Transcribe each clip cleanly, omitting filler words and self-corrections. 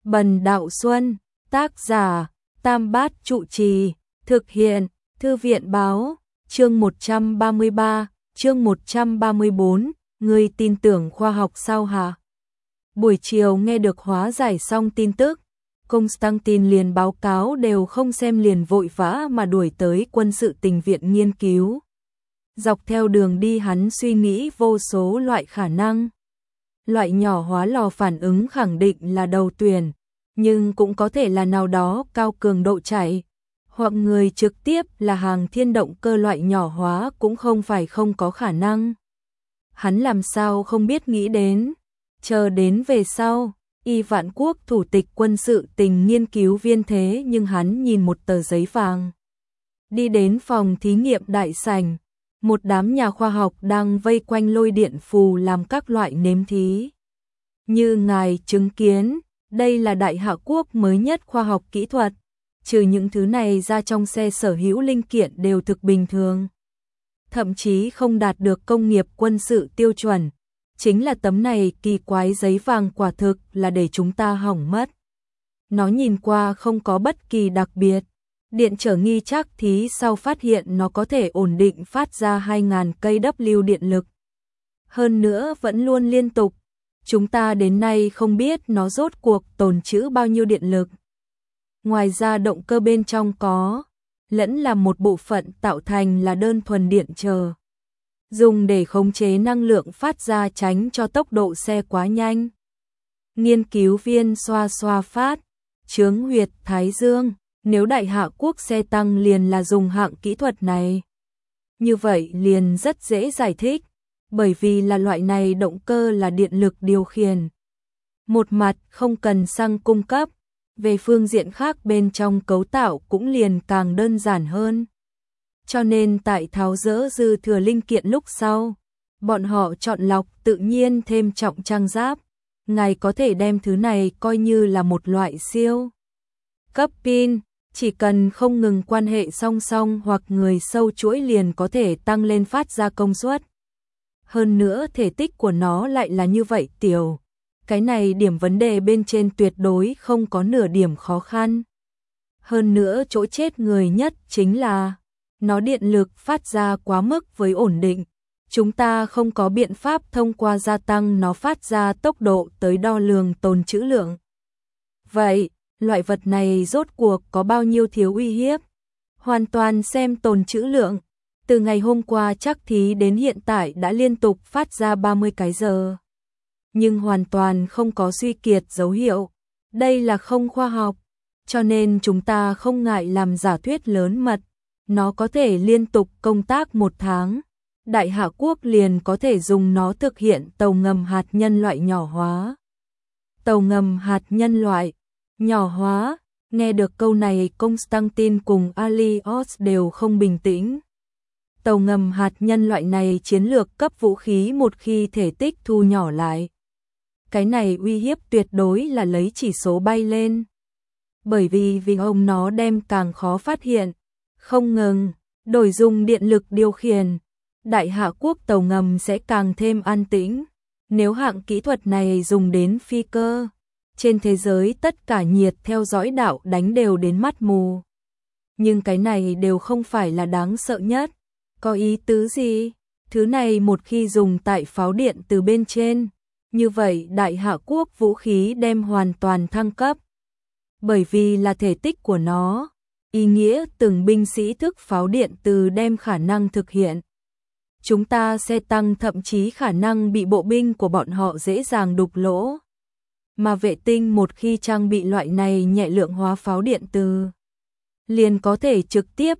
Bần Đạo Xuân, tác giả, Tam Bát Trụ Trì, thực hiện, Thư viện báo, chương 133, chương 134, ngươi tin tưởng khoa học sao hả? Buổi chiều nghe được hóa giải xong tin tức, Constantine liền báo cáo đều không xem liền vội vã mà đuổi tới quân sự tình viện nghiên cứu. Dọc theo đường đi hắn suy nghĩ vô số loại khả năng. Loại nhỏ hóa lò phản ứng khẳng định là đầu tuyển, nhưng cũng có thể là nào đó cao cường độ chạy, hoặc người trực tiếp là hàng thiên động cơ loại nhỏ hóa cũng không phải không có khả năng. Hắn làm sao không biết nghĩ đến, chờ đến về sau, Y Vạn Quốc thủ tịch quân sự tình nghiên cứu viên thế nhưng hắn nhìn một tờ giấy vàng. Đi đến phòng thí nghiệm đại sảnh, một đám nhà khoa học đang vây quanh lôi điện phù làm các loại nếm thí. Như ngài chứng kiến, đây là Đại Hạ Quốc mới nhất khoa học kỹ thuật, trừ những thứ này ra trong xe sở hữu linh kiện đều thực bình thường. Thậm chí không đạt được công nghiệp quân sự tiêu chuẩn, chính là tấm này kỳ quái giấy vàng quả thực là để chúng ta hỏng mất. Nó nhìn qua không có bất kỳ đặc biệt, điện trở nghi trắc thí sau phát hiện nó có thể ổn định phát ra 2000 kW điện lực. Hơn nữa vẫn luôn liên tục, chúng ta đến nay không biết nó rốt cuộc tồn trữ bao nhiêu điện lực. Ngoài ra động cơ bên trong có, lẫn là một bộ phận tạo thành là đơn thuần điện trở, dùng để khống chế năng lượng phát ra tránh cho tốc độ xe quá nhanh. Nghiên cứu viên xoa xoa phát, chướng huyệt thái dương, nếu Đại Hạ Quốc xe tăng liền là dùng hạng kỹ thuật này. Như vậy liền rất dễ giải thích, bởi vì là loại này động cơ là điện lực điều khiển. Một mặt không cần xăng cung cấp, về phương diện khác bên trong cấu tạo cũng liền càng đơn giản hơn. Cho nên tại tháo dỡ dư thừa linh kiện lúc sau, bọn họ chọn lọc tự nhiên thêm trọng trang giáp. Ngài có thể đem thứ này coi như là một loại siêu cấp pin, chỉ cần không ngừng quan hệ song song hoặc người sâu chuỗi liền có thể tăng lên phát ra công suất. Hơn nữa thể tích của nó lại là như vậy tiểu. Cái này điểm vấn đề bên trên tuyệt đối không có nửa điểm khó khăn. Hơn nữa chỗ chết người nhất chính là nó điện lực phát ra quá mức với ổn định. Chúng ta không có biện pháp thông qua gia tăng nó phát ra tốc độ tới đo lường tồn trữ lượng. Vậy, loại vật này rốt cuộc có bao nhiêu thiếu uy hiếp? Hoàn toàn xem tồn trữ lượng. Từ ngày hôm qua chắc thí đến hiện tại đã liên tục phát ra 30 cái giờ. Nhưng hoàn toàn không có suy kiệt dấu hiệu. Đây là không khoa học. Cho nên chúng ta không ngại làm giả thuyết lớn mật. Nó có thể liên tục công tác 1 tháng. Đại Hạ Quốc liền có thể dùng nó thực hiện tàu ngầm hạt nhân loại nhỏ hóa. Tàu ngầm hạt nhân loại nhỏ hóa. Nghe được câu này Constantine cùng Alios đều không bình tĩnh. Tàu ngầm hạt nhân loại này chiến lược cấp vũ khí một khi thể tích thu nhỏ lại. Cái này uy hiếp tuyệt đối là lấy chỉ số bay lên. Bởi vì ông nó đem càng khó phát hiện, không ngừng, đổi dùng điện lực điều khiển. Đại Hạ Quốc tàu ngầm sẽ càng thêm an tĩnh. Nếu hạng kỹ thuật này dùng đến phi cơ, trên thế giới tất cả nhiệt theo dõi đạo đánh đều đến mắt mù. Nhưng cái này đều không phải là đáng sợ nhất. Có ý tứ gì? Thứ này một khi dùng tại pháo điện từ bên trên, như vậy Đại Hạ Quốc vũ khí đem hoàn toàn thăng cấp. Bởi vì là thể tích của nó, ý nghĩa từng binh sĩ thức pháo điện từ đem khả năng thực hiện. Chúng ta sẽ tăng thậm chí khả năng bị bộ binh của bọn họ dễ dàng đục lỗ. Mà vệ tinh một khi trang bị loại này nhẹ lượng hóa pháo điện từ, liền có thể trực tiếp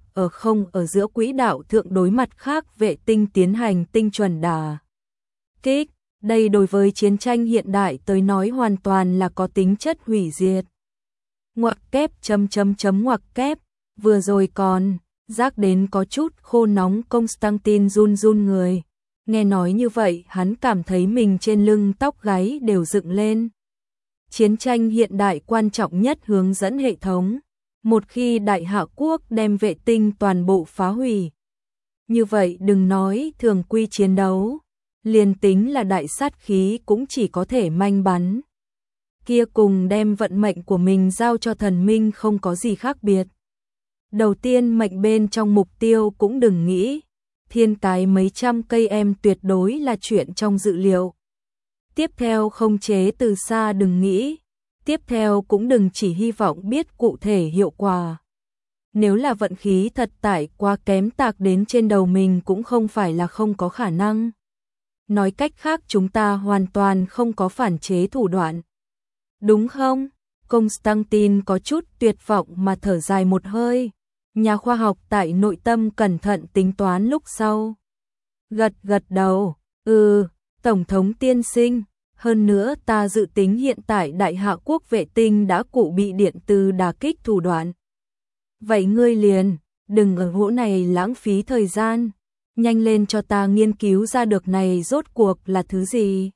ở giữa quỹ đạo thượng đối mặt khác vệ tinh tiến hành tinh chuẩn đả kích. Đây đối với chiến tranh hiện đại tới nói hoàn toàn là có tính chất hủy diệt. Ngoặc kép ngoặc kép, vừa rồi còn giác đến có chút khô nóng Constantine run run người. Nghe nói như vậy hắn cảm thấy mình trên lưng tóc gáy đều dựng lên. Chiến tranh hiện đại quan trọng nhất hướng dẫn hệ thống. Một khi Đại Hạ Quốc đem vệ tinh toàn bộ phá hủy. Như vậy đừng nói thường quy chiến đấu, liền tính là đại sát khí cũng chỉ có thể manh bắn. kia cùng đem vận mệnh của mình giao cho thần minh không có gì khác biệt. Đầu tiên mệnh bên trong mục tiêu cũng đừng nghĩ, thiên cái mấy trăm cây em tuyệt đối là chuyện trong dự liệu. Tiếp theo khống chế từ xa đừng nghĩ, tiếp theo cũng đừng chỉ hy vọng biết cụ thể hiệu quả. Nếu là vận khí thật tải quá kém tạc đến trên đầu mình cũng không phải là không có khả năng. Nói cách khác chúng ta hoàn toàn không có phản chế thủ đoạn. Đúng không? Constantine có chút tuyệt vọng mà thở dài một hơi. Nhà khoa học tại nội tâm cẩn thận tính toán lúc sau. Gật đầu, Tổng thống tiên sinh, hơn nữa ta dự tính hiện tại Đại Hạ Quốc vệ tinh đã cụ bị điện từ đả kích thủ đoạn. Vậy ngươi liền, đừng ở chỗ này lãng phí thời gian, nhanh lên cho ta nghiên cứu ra được này rốt cuộc là thứ gì.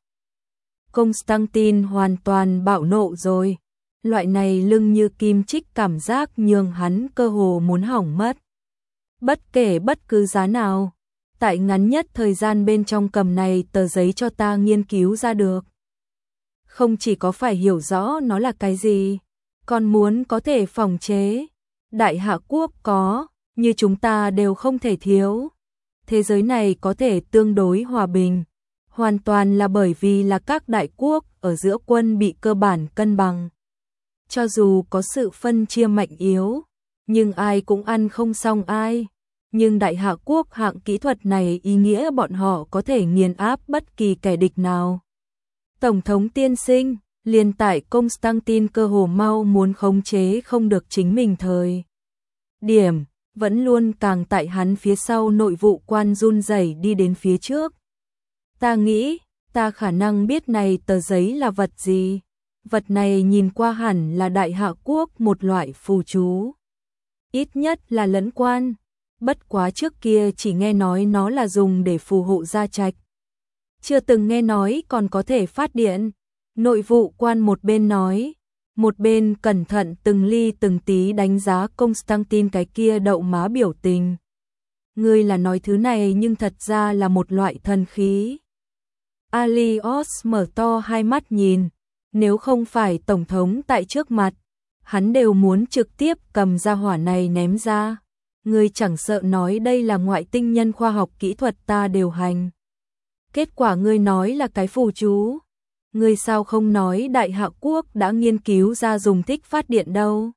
Constantine hoàn toàn bạo nộ rồi, loại này lưng như kim chích cảm giác nhường hắn cơ hồ muốn hỏng mất. Bất kể bất cứ giá nào, tại ngắn nhất thời gian bên trong cầm này tờ giấy cho ta nghiên cứu ra được. Không chỉ có phải hiểu rõ nó là cái gì, còn muốn có thể phòng chế. Đại Hạ Quốc có, như chúng ta đều không thể thiếu. Thế giới này có thể tương đối hòa bình, hoàn toàn là bởi vì là các đại quốc ở giữa quân bị cơ bản cân bằng. Cho dù có sự phân chia mạnh yếu, nhưng ai cũng ăn không xong ai. Nhưng Đại Hạ Quốc hạng kỹ thuật này ý nghĩa bọn họ có thể nghiền áp bất kỳ kẻ địch nào. Tổng thống tiên sinh, liền tại Constantine cơ hồ mau muốn khống chế không được chính mình thời điểm, vẫn luôn càng tại hắn phía sau nội vụ quan run rẩy đi đến phía trước. Ta nghĩ, ta khả năng biết này tờ giấy là vật gì. Vật này nhìn qua hẳn là Đại Hạ Quốc một loại phù chú. Ít nhất là lẫn quan. Bất quá trước kia chỉ nghe nói nó là dùng để phù hộ gia trạch. Chưa từng nghe nói còn có thể phát điện. Nội vụ quan một bên nói, một bên cẩn thận từng ly từng tí đánh giá Constantine cái kia đậu má biểu tình. Ngươi là nói thứ này nhưng thật ra là một loại thần khí. Alios mở to hai mắt nhìn, nếu không phải tổng thống tại trước mặt, hắn đều muốn trực tiếp cầm ra hỏa này ném ra. Ngươi chẳng sợ nói đây là ngoại tinh nhân khoa học kỹ thuật ta đều hành. Kết quả ngươi nói là cái phù chú. Ngươi sao không nói Đại Hạ Quốc đã nghiên cứu ra dùng thích phát điện đâu.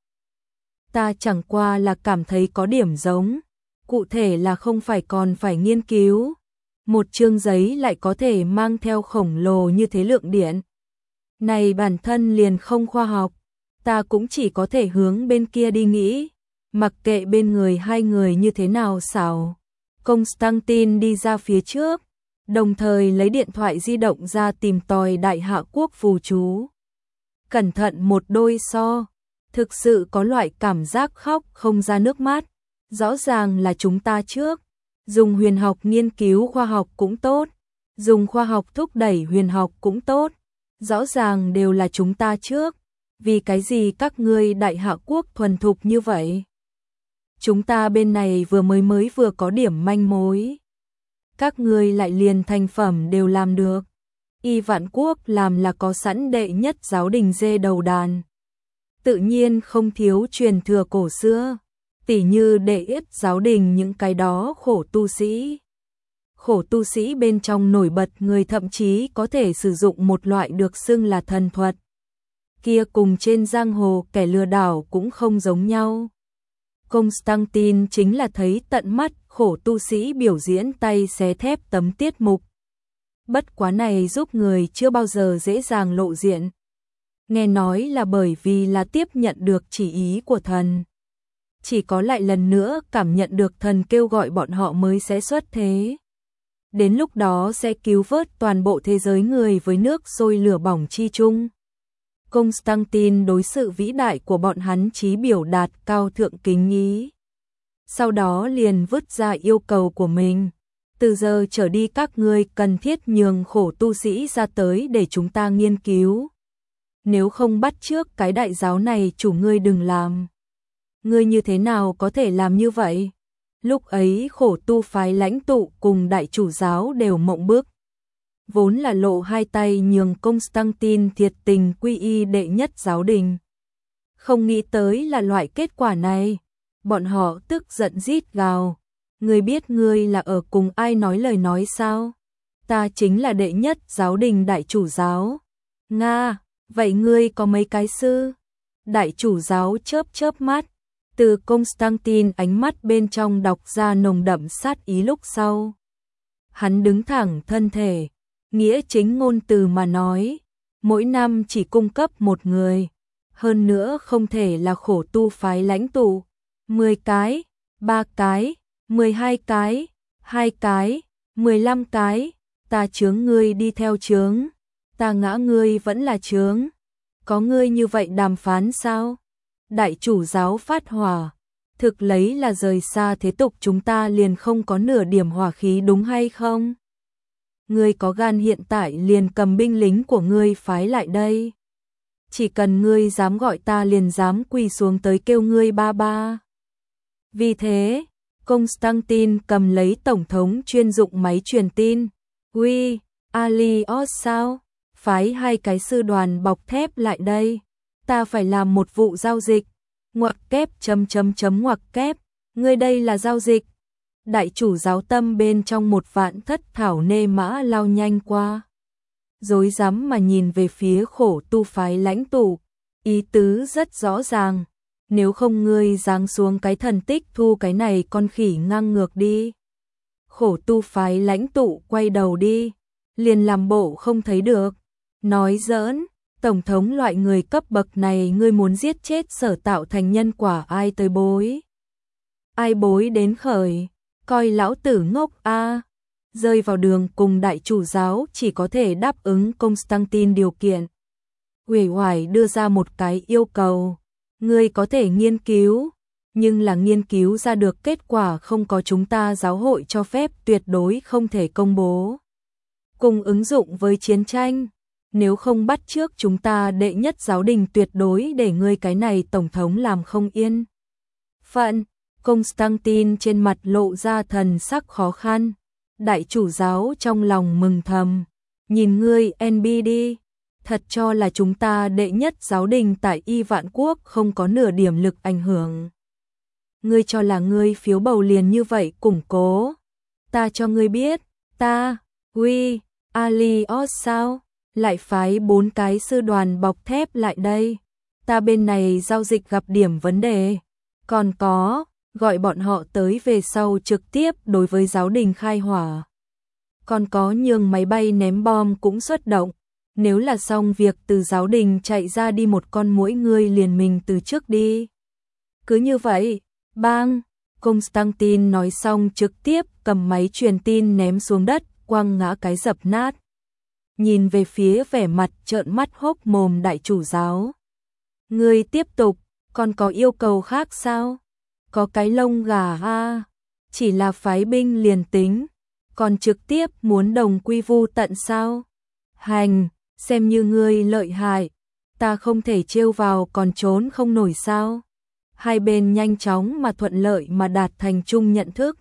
Ta chẳng qua là cảm thấy có điểm giống. Cụ thể là không phải còn phải nghiên cứu. Một chương giấy lại có thể mang theo khổng lồ như thế lượng điện. Này bản thân liền không khoa học. Ta cũng chỉ có thể hướng bên kia đi nghĩ. Mặc kệ bên người hai người như thế nào xảo. Constantine đi ra phía trước, đồng thời lấy điện thoại di động ra tìm tòi Đại Hạ Quốc phù chú. Cẩn thận một đôi so, thực sự có loại cảm giác khóc không ra nước mắt. Rõ ràng là chúng ta trước, dùng huyền học nghiên cứu khoa học cũng tốt, dùng khoa học thúc đẩy huyền học cũng tốt, rõ ràng đều là chúng ta trước. Vì cái gì các ngươi Đại Hạ Quốc thuần thục như vậy? Chúng ta bên này mới vừa có điểm manh mối. Các ngươi lại liền thành phẩm đều làm được. Y Vạn Quốc làm là có sẵn đệ nhất giáo đình dê đầu đàn. Tự nhiên không thiếu truyền thừa cổ xưa, tỉ như đệ yết giáo đình những cái đó khổ tu sĩ. Khổ tu sĩ bên trong nổi bật người thậm chí có thể sử dụng một loại được xưng là thần thuật. Kia cùng trên giang hồ kẻ lừa đảo cũng không giống nhau. Constantine chính là thấy tận mắt khổ tu sĩ biểu diễn tay xé thép tấm tiết mục. Bất quá này giúp người chưa bao giờ dễ dàng lộ diện. Nghe nói là bởi vì là tiếp nhận được chỉ ý của thần. Chỉ có lại lần nữa cảm nhận được thần kêu gọi bọn họ mới sẽ xuất thế. Đến lúc đó sẽ cứu vớt toàn bộ thế giới người với nước sôi lửa bỏng chi chung. Constantine đối sự vĩ đại của bọn hắn chí biểu đạt cao thượng kính ý. Sau đó liền vứt ra yêu cầu của mình. Từ giờ trở đi các ngươi cần thiết nhường khổ tu sĩ ra tới để chúng ta nghiên cứu. Nếu không bắt trước cái đại giáo này chủ ngươi đừng làm. Ngươi như thế nào có thể làm như vậy? Lúc ấy khổ tu phái lãnh tụ cùng đại chủ giáo đều mộng bức. vốn là lộ hai tay nhường Constantine thiệt tình quy y đệ nhất giáo đình. Không nghĩ tới là loại kết quả này, bọn họ tức giận rít gào. Ngươi biết ngươi là ở cùng ai nói lời nói sao? Ta chính là đệ nhất giáo đình đại chủ giáo. Nga, vậy ngươi có mấy cái sư? Đại chủ giáo chớp chớp mắt, từ Constantine ánh mắt bên trong đọc ra nồng đậm sát ý lúc sau. Hắn đứng thẳng thân thể, nghĩa chính ngôn từ mà nói, mỗi năm chỉ cung cấp một người, hơn nữa không thể là khổ tu phái lãnh tụ, 10 cái, 3 cái, 12 cái, 2 cái, 15 cái, ta chướng ngươi đi theo chướng, ta ngã ngươi vẫn là chướng. Có ngươi như vậy đàm phán sao? Đại chủ giáo phát hỏa, thực lấy là rời xa thế tục chúng ta liền không có nửa điểm hỏa khí đúng hay không? Ngươi có gan hiện tại liền cầm binh lính của ngươi phái lại đây. Chỉ cần ngươi dám gọi ta liền dám quỳ xuống tới kêu ngươi ba ba. Vì thế, Constantine cầm lấy tổng thống chuyên dụng máy truyền tin. Uy, Alios sao? Phái 2 cái sư đoàn bọc thép lại đây. Ta phải làm một vụ giao dịch. Ngoặc kép ngoặc kép. Ngươi đây là giao dịch. Đại chủ giáo tâm bên trong một vạn thất thảo nê mã lao nhanh qua. Rối rắm mà nhìn về phía khổ tu phái lãnh tụ. Ý tứ rất rõ ràng. Nếu không ngươi giáng xuống cái thần tích thu cái này con khỉ ngang ngược đi. Khổ tu phái lãnh tụ quay đầu đi. Liền làm bộ không thấy được. Nói giỡn, tổng thống loại người cấp bậc này ngươi muốn giết chết Sở tạo thành nhân quả ai tới bối. Ai bối đến khởi, coi lão tử ngốc a. Rơi vào đường cùng đại chủ giáo chỉ có thể đáp ứng Constantine điều kiện. Uể oải đưa ra một cái yêu cầu, ngươi có thể nghiên cứu, nhưng là nghiên cứu ra được kết quả không có chúng ta giáo hội cho phép tuyệt đối không thể công bố. Cùng ứng dụng với chiến tranh. Nếu không bắt trước chúng ta đệ nhất giáo đình tuyệt đối để ngươi cái này tổng thống làm không yên. Phận, Constantine trên mặt lộ ra thần sắc khó khăn. Đại chủ giáo trong lòng mừng thầm. Nhìn ngươi NB đi. Thật cho là chúng ta đệ nhất giáo đình tại Y Vạn Quốc không có nửa điểm lực ảnh hưởng. Ngươi cho là ngươi phiếu bầu liền như vậy củng cố. Ta cho ngươi biết, ta, Alios sao? Lại phái 4 cái sư đoàn bọc thép lại đây. Ta bên này giao dịch gặp điểm vấn đề. Còn có, gọi bọn họ tới về sau trực tiếp đối với giáo đình khai hỏa. Còn có nhường máy bay ném bom cũng xuất động. Nếu là xong việc từ giáo đình chạy ra đi một con muỗi ngươi liền mình từ trước đi. Cứ như vậy, bang, Constantine nói xong trực tiếp cầm máy truyền tin ném xuống đất, quăng ngã cái dập nát. Nhìn về phía vẻ mặt trợn mắt hốc mồm đại chủ giáo. Ngươi tiếp tục, còn có yêu cầu khác sao? Có cái lông gà a, chỉ là phái binh liền tính, còn trực tiếp muốn đồng quy vu tận sao? Hành, xem như ngươi lợi hại, ta không thể trêu vào còn trốn không nổi sao? Hai bên nhanh chóng mà thuận lợi mà đạt thành chung nhận thức.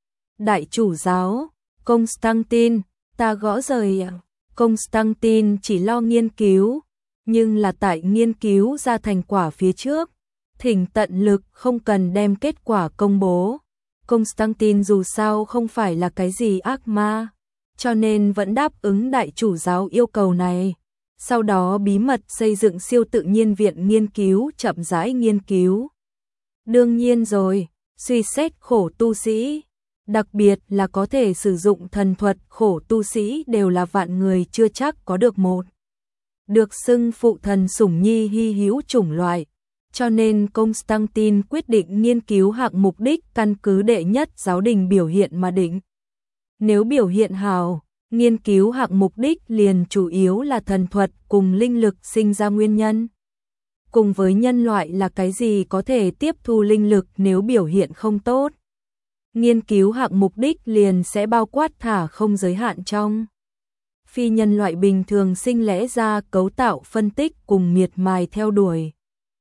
Đại chủ giáo, Constantine, ta gõ rời à? Constantine chỉ lo nghiên cứu, nhưng là tại nghiên cứu ra thành quả phía trước, thỉnh tận lực không cần đem kết quả công bố. Constantine dù sao không phải là cái gì ác ma, cho nên vẫn đáp ứng đại chủ giáo yêu cầu này. Sau đó bí mật xây dựng siêu tự nhiên viện nghiên cứu, chậm rãi nghiên cứu. Đương nhiên rồi, suy xét khổ tu sĩ, đặc biệt là có thể sử dụng thần thuật khổ tu sĩ đều là vạn người chưa chắc có được một. Được xưng phụ thần sủng nhi hy hữu chủng loại, cho nên Constantine quyết định nghiên cứu hạng mục đích căn cứ đệ nhất giáo đình biểu hiện mà định. Nếu biểu hiện hào, nghiên cứu hạng mục đích liền chủ yếu là thần thuật cùng linh lực sinh ra nguyên nhân. Cùng với nhân loại là cái gì có thể tiếp thu linh lực nếu biểu hiện không tốt. Nghiên cứu hạng mục đích liền sẽ bao quát thả không giới hạn trong. Phi nhân loại bình thường sinh lẽ ra cấu tạo phân tích cùng miệt mài theo đuổi.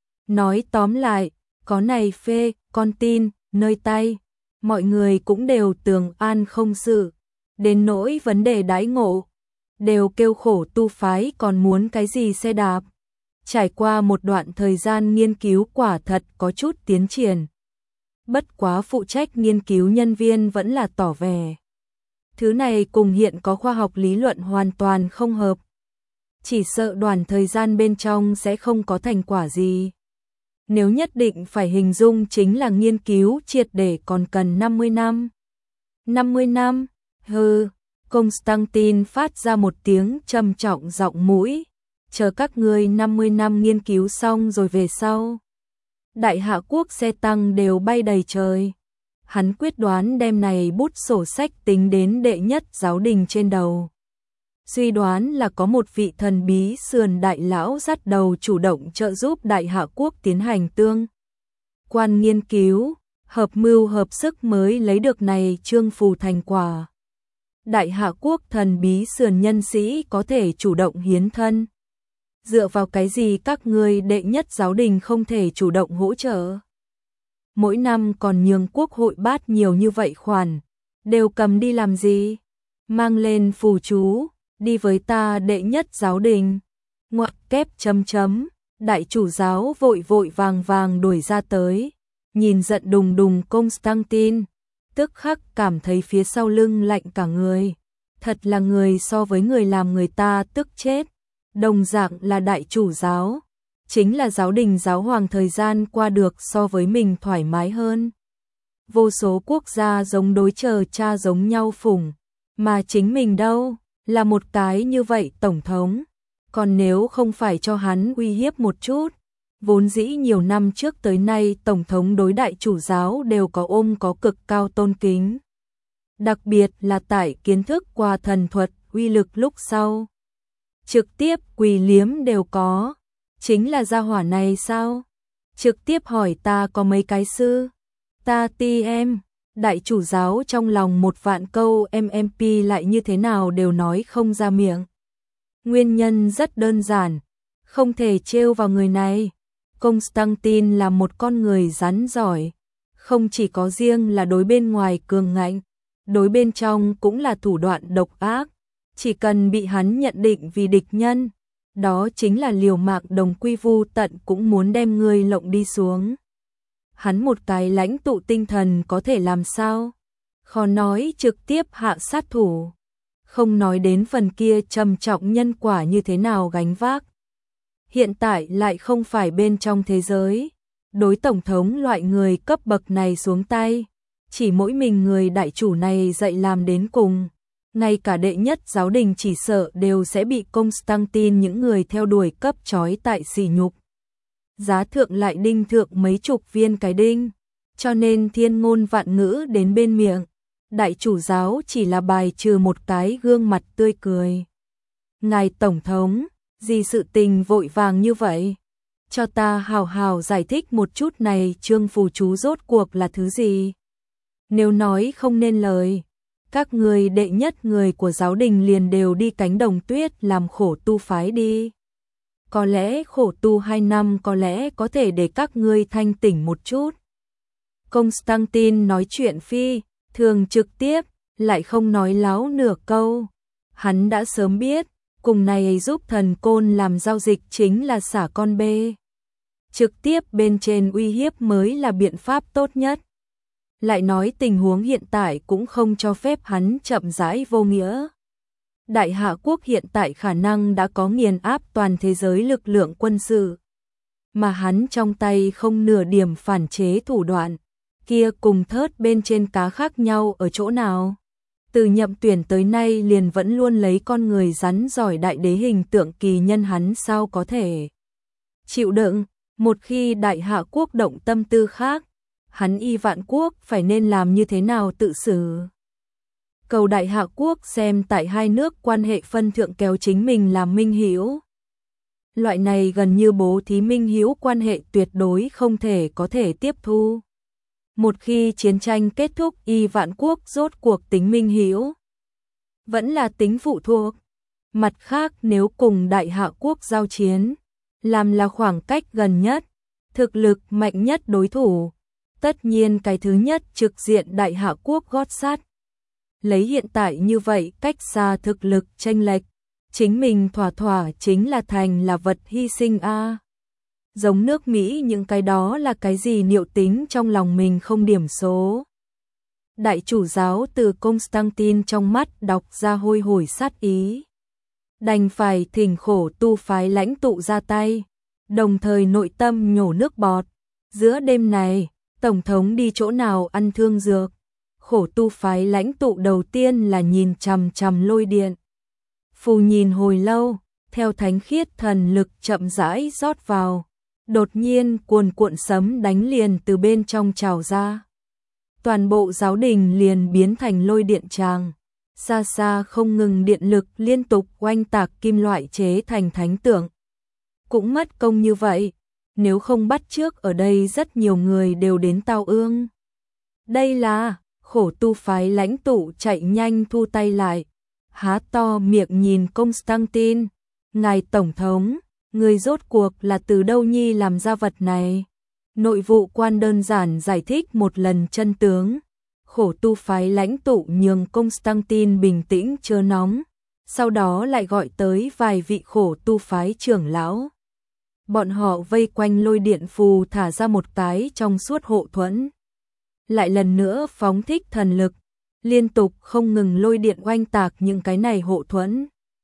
Nói tóm lại, có này phê, con tin, nơi tay, mọi người cũng đều tường an không sự. Đến nỗi vấn đề đãi ngộ, đều kêu khổ tu phái còn muốn cái gì xe đạp. Trải qua một đoạn thời gian nghiên cứu quả thật có chút tiến triển. Bất quá phụ trách nghiên cứu nhân viên vẫn là tỏ vẻ. Thứ này cùng hiện có khoa học lý luận hoàn toàn không hợp. Chỉ sợ đoạn thời gian bên trong sẽ không có thành quả gì. Nếu nhất định phải hình dung chính là nghiên cứu triệt để còn cần 50 năm. 50 năm? Hừ, Constantine phát ra một tiếng trầm trọng giọng mũi. Chờ các ngươi 50 năm nghiên cứu xong rồi về sau. Đại hạ quốc xe tăng đều bay đầy trời. Hắn quyết đoán đem này bút sổ sách tính đến đệ nhất giáo đình trên đầu. Suy đoán là có một vị thần bí sườn đại lão dắt đầu chủ động trợ giúp đại hạ quốc tiến hành tương quan nghiên cứu, hợp mưu hợp sức mới lấy được này trương phù thành quả. Đại hạ quốc thần bí sườn nhân sĩ có thể chủ động hiến thân. Dựa vào cái gì các ngươi đệ nhất giáo đình không thể chủ động hỗ trợ? Mỗi năm còn nhường quốc hội bát nhiều như vậy khoản, đều cầm đi làm gì? Mang lên phù chú, đi với ta đệ nhất giáo đình. Ngoặc kép chấm chấm, đại chủ giáo vội vội vàng vàng đuổi ra tới, nhìn giận đùng đùng Constantine, tức khắc cảm thấy phía sau lưng lạnh cả người. Thật là người so với người làm người ta tức chết. Đồng dạng là đại chủ giáo, chính là giáo đình giáo hoàng thời gian qua được so với mình thoải mái hơn. Vô số quốc gia giống đối chờ cha giống nhau phủng, mà chính mình đâu, là một cái như vậy tổng thống. Còn nếu không phải cho hắn uy hiếp một chút, vốn dĩ nhiều năm trước tới nay tổng thống đối đại chủ giáo đều có cực cao tôn kính. Đặc biệt là tại kiến thức qua thần thuật uy lực lúc sau. Trực tiếp quỳ liếm đều có. Chính là gia hỏa này sao? Trực tiếp hỏi ta có mấy cái sư? Ta ti em. Đại chủ giáo trong lòng một vạn câu MMP lại như thế nào đều nói không ra miệng. Nguyên nhân rất đơn giản. Không thể trêu vào người này. Constantine là một con người rắn giỏi. Không chỉ có riêng là đối bên ngoài cường ngạnh, đối bên trong cũng là thủ đoạn độc ác. Chỉ cần bị hắn nhận định vì địch nhân, đó chính là liều mạng đồng quy vu tận cũng muốn đem người lộng đi xuống. Hắn một cái lãnh tụ tinh thần có thể làm sao? Khó nói trực tiếp hạ sát thủ. Không nói đến phần kia trầm trọng nhân quả như thế nào gánh vác. Hiện tại lại không phải bên trong thế giới. Đối tổng thống loại người cấp bậc này xuống tay. Chỉ mỗi mình người đại chủ này dạy làm đến cùng. Ngay cả đệ nhất giáo đình chỉ sợ đều sẽ bị Constantine những người theo đuổi cấp trói tại sỉ nhục. Giá thượng lại đinh thượng mấy chục viên cái đinh, cho nên thiên ngôn vạn ngữ đến bên miệng. Đại chủ giáo chỉ là bài trừ một cái gương mặt tươi cười. Ngài tổng thống, gì sự tình vội vàng như vậy? Cho ta hào hào giải thích một chút này chương phù chú rốt cuộc là thứ gì? Nếu nói không nên lời, các người đệ nhất người của giáo đình liền đều đi cánh đồng tuyết làm khổ tu phái đi. Có lẽ khổ tu 2 năm có lẽ có thể để các ngươi thanh tỉnh một chút. Constantine nói chuyện phi, thường trực tiếp, lại không nói láo nửa câu. Hắn đã sớm biết, cùng này giúp thần côn làm giao dịch chính là xả con bê. Trực tiếp bên trên uy hiếp mới là biện pháp tốt nhất. Lại nói tình huống hiện tại cũng không cho phép hắn chậm rãi vô nghĩa. Đại hạ quốc hiện tại khả năng đã có nghiền áp toàn thế giới lực lượng quân sự. Mà hắn trong tay không nửa điểm phản chế thủ đoạn. Kia cùng thớt bên trên cá khác nhau ở chỗ nào? Từ nhậm tuyển tới nay liền vẫn luôn lấy con người rắn giỏi đại đế hình tượng kỳ nhân hắn sao có thể chịu đựng. Một khi đại hạ quốc động tâm tư khác, hắn y vạn quốc phải nên làm như thế nào tự xử. Cầu đại hạ quốc xem tại hai nước quan hệ phân thượng kéo chính mình làm minh hữu. Loại này gần như bố thí minh hữu quan hệ tuyệt đối không thể có thể tiếp thu. Một khi chiến tranh kết thúc y vạn quốc rốt cuộc tính minh hữu vẫn là tính phụ thuộc. Mặt khác nếu cùng đại hạ quốc giao chiến, làm là khoảng cách gần nhất, thực lực mạnh nhất đối thủ, tất nhiên cái thứ nhất trực diện đại hạ quốc gót sát. Lấy hiện tại như vậy cách xa thực lực chênh lệch, chính mình thỏa thỏa chính là thành là vật hy sinh a. Giống nước Mỹ những cái đó là cái gì niệu tính trong lòng mình không điểm số. Đại chủ giáo từ Constantine trong mắt đọc ra hôi hổi sát ý. Đành phải thỉnh khổ tu phái lãnh tụ ra tay, đồng thời nội tâm nhổ nước bọt. Giữa đêm này, Tổng thống đi chỗ nào ăn thương dược? Khổ tu phái lãnh tụ đầu tiên là nhìn chằm chằm lôi điện. Phù nhìn hồi lâu, theo thánh khiết thần lực chậm rãi rót vào. Đột nhiên cuồn cuộn sấm đánh liền từ bên trong trào ra. Toàn bộ giáo đình liền biến thành lôi điện tràng. Xa xa không ngừng điện lực liên tục oanh tạc kim loại chế thành thánh tượng. Cũng mất công như vậy, nếu không bắt trước ở đây rất nhiều người đều đến tao ương. Đây là, khổ tu phái lãnh tụ chạy nhanh thu tay lại, há to miệng nhìn Constantine. Ngài Tổng thống, người rốt cuộc là từ đâu nhi làm ra vật này? Nội vụ quan đơn giản giải thích một lần chân tướng. Khổ tu phái lãnh tụ nhường Constantine bình tĩnh chớ nóng, sau đó lại gọi tới vài vị khổ tu phái trưởng lão. Bọn họ vây quanh lôi điện phù thả ra một cái trong suốt hộ thuẫn. Lại lần nữa phóng thích thần lực, liên tục không ngừng lôi điện oanh tạc những cái này hộ thuẫn.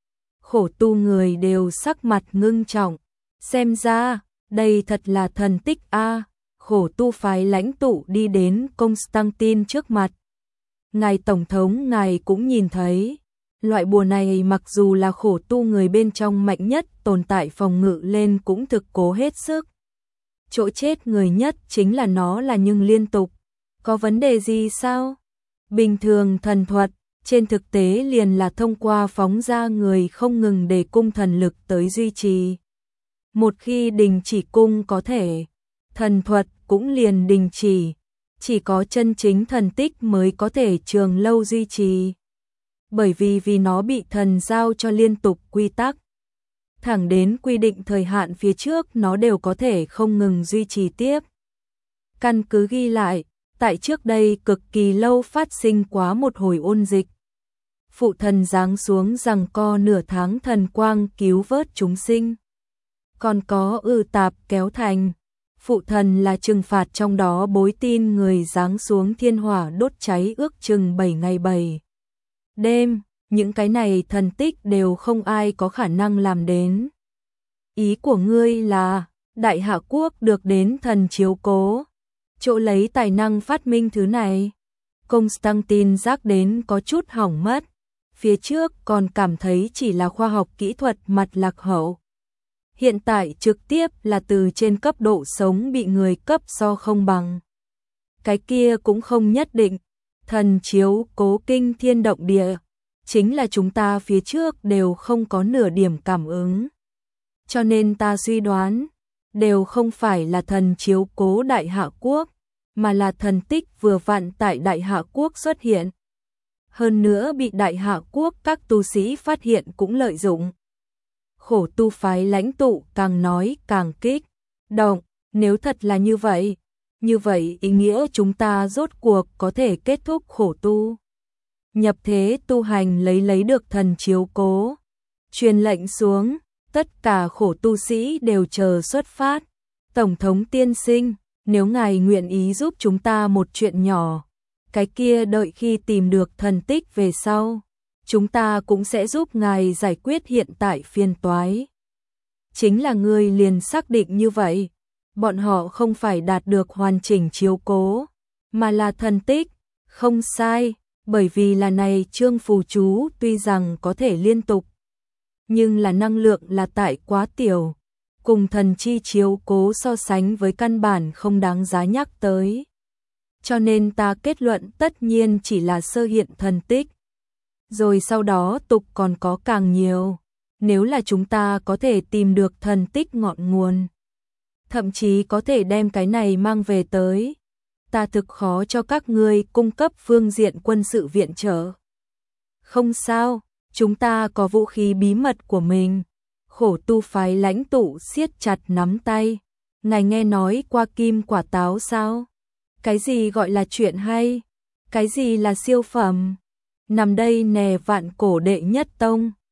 Khổ tu người đều sắc mặt ngưng trọng, xem ra, đây thật là thần tích a. Khổ tu phái lãnh tụ đi đến Constantine trước mặt. Ngài Tổng thống ngài cũng nhìn thấy, loại bùa này mặc dù là khổ tu người bên trong mạnh nhất tồn tại phòng ngự lên cũng thực cố hết sức. Chỗ chết người nhất chính là nó là nhưng liên tục. Có vấn đề gì sao? Bình thường thần thuật, trên thực tế liền là thông qua phóng ra người không ngừng để cung thần lực tới duy trì. Một khi đình chỉ cung có thể, thần thuật cũng liền đình chỉ có chân chính thần tích mới có thể trường lâu duy trì. Bởi vì nó bị thần giao cho liên tục quy tắc. Thẳng đến quy định thời hạn phía trước nó đều có thể không ngừng duy trì tiếp. Căn cứ ghi lại, tại trước đây cực kỳ lâu phát sinh quá một hồi ôn dịch. Phụ thần giáng xuống giằng co nửa tháng thần quang cứu vớt chúng sinh. Còn có tạp kéo thành. Phụ thần là trừng phạt trong đó bối tin người giáng xuống thiên hỏa đốt cháy ước chừng 7 ngày 7 đêm, những cái này thần tích đều không ai có khả năng làm đến. Ý của ngươi là, đại hạ quốc được đến thần chiếu cố, chỗ lấy tài năng phát minh thứ này. Constantine giác đến có chút hỏng mất, phía trước còn cảm thấy chỉ là khoa học kỹ thuật mặt lạc hậu. Hiện tại trực tiếp là từ trên cấp độ sống bị người cấp so không bằng. Cái kia cũng không nhất định, thần chiếu cố kinh thiên động địa, chính là chúng ta phía trước đều không có nửa điểm cảm ứng. Cho nên ta suy đoán, đều không phải là thần chiếu cố đại hạ quốc, mà là thần tích vừa vặn tại đại hạ quốc xuất hiện. Hơn nữa bị đại hạ quốc các tu sĩ phát hiện cũng lợi dụng. Khổ tu phái lãnh tụ càng nói càng kích động, nếu thật là như vậy ý nghĩa chúng ta rốt cuộc có thể kết thúc khổ tu. Nhập thế tu hành lấy được thần chiếu cố. Truyền lệnh xuống, tất cả khổ tu sĩ đều chờ xuất phát. Tổng thống tiên sinh, nếu ngài nguyện ý giúp chúng ta một chuyện nhỏ, cái kia đợi khi tìm được thần tích về sau, chúng ta cũng sẽ giúp ngài giải quyết hiện tại phiền toái. Chính là ngươi liền xác định như vậy, bọn họ không phải đạt được hoàn chỉnh chiếu cố, mà là thần tích, không sai, bởi vì là này chương phù chú tuy rằng có thể liên tục, nhưng là năng lượng là tại quá tiểu, cùng thần chi chiếu cố so sánh với căn bản không đáng giá nhắc tới. Cho nên ta kết luận tất nhiên chỉ là sơ hiện thần tích. Rồi sau đó tục còn có càng nhiều, nếu là chúng ta có thể tìm được thần tích ngọn nguồn, thậm chí có thể đem cái này mang về tới, ta thực khó cho các ngươi cung cấp phương diện quân sự viện trợ. Không sao, chúng ta có vũ khí bí mật của mình. Khổ tu phái lãnh tụ siết chặt nắm tay. Ngài nghe nói qua kim quả táo sao? Cái gì gọi là chuyện hay? Cái gì là siêu phẩm? Nằm đây nè vạn cổ đệ nhất tông.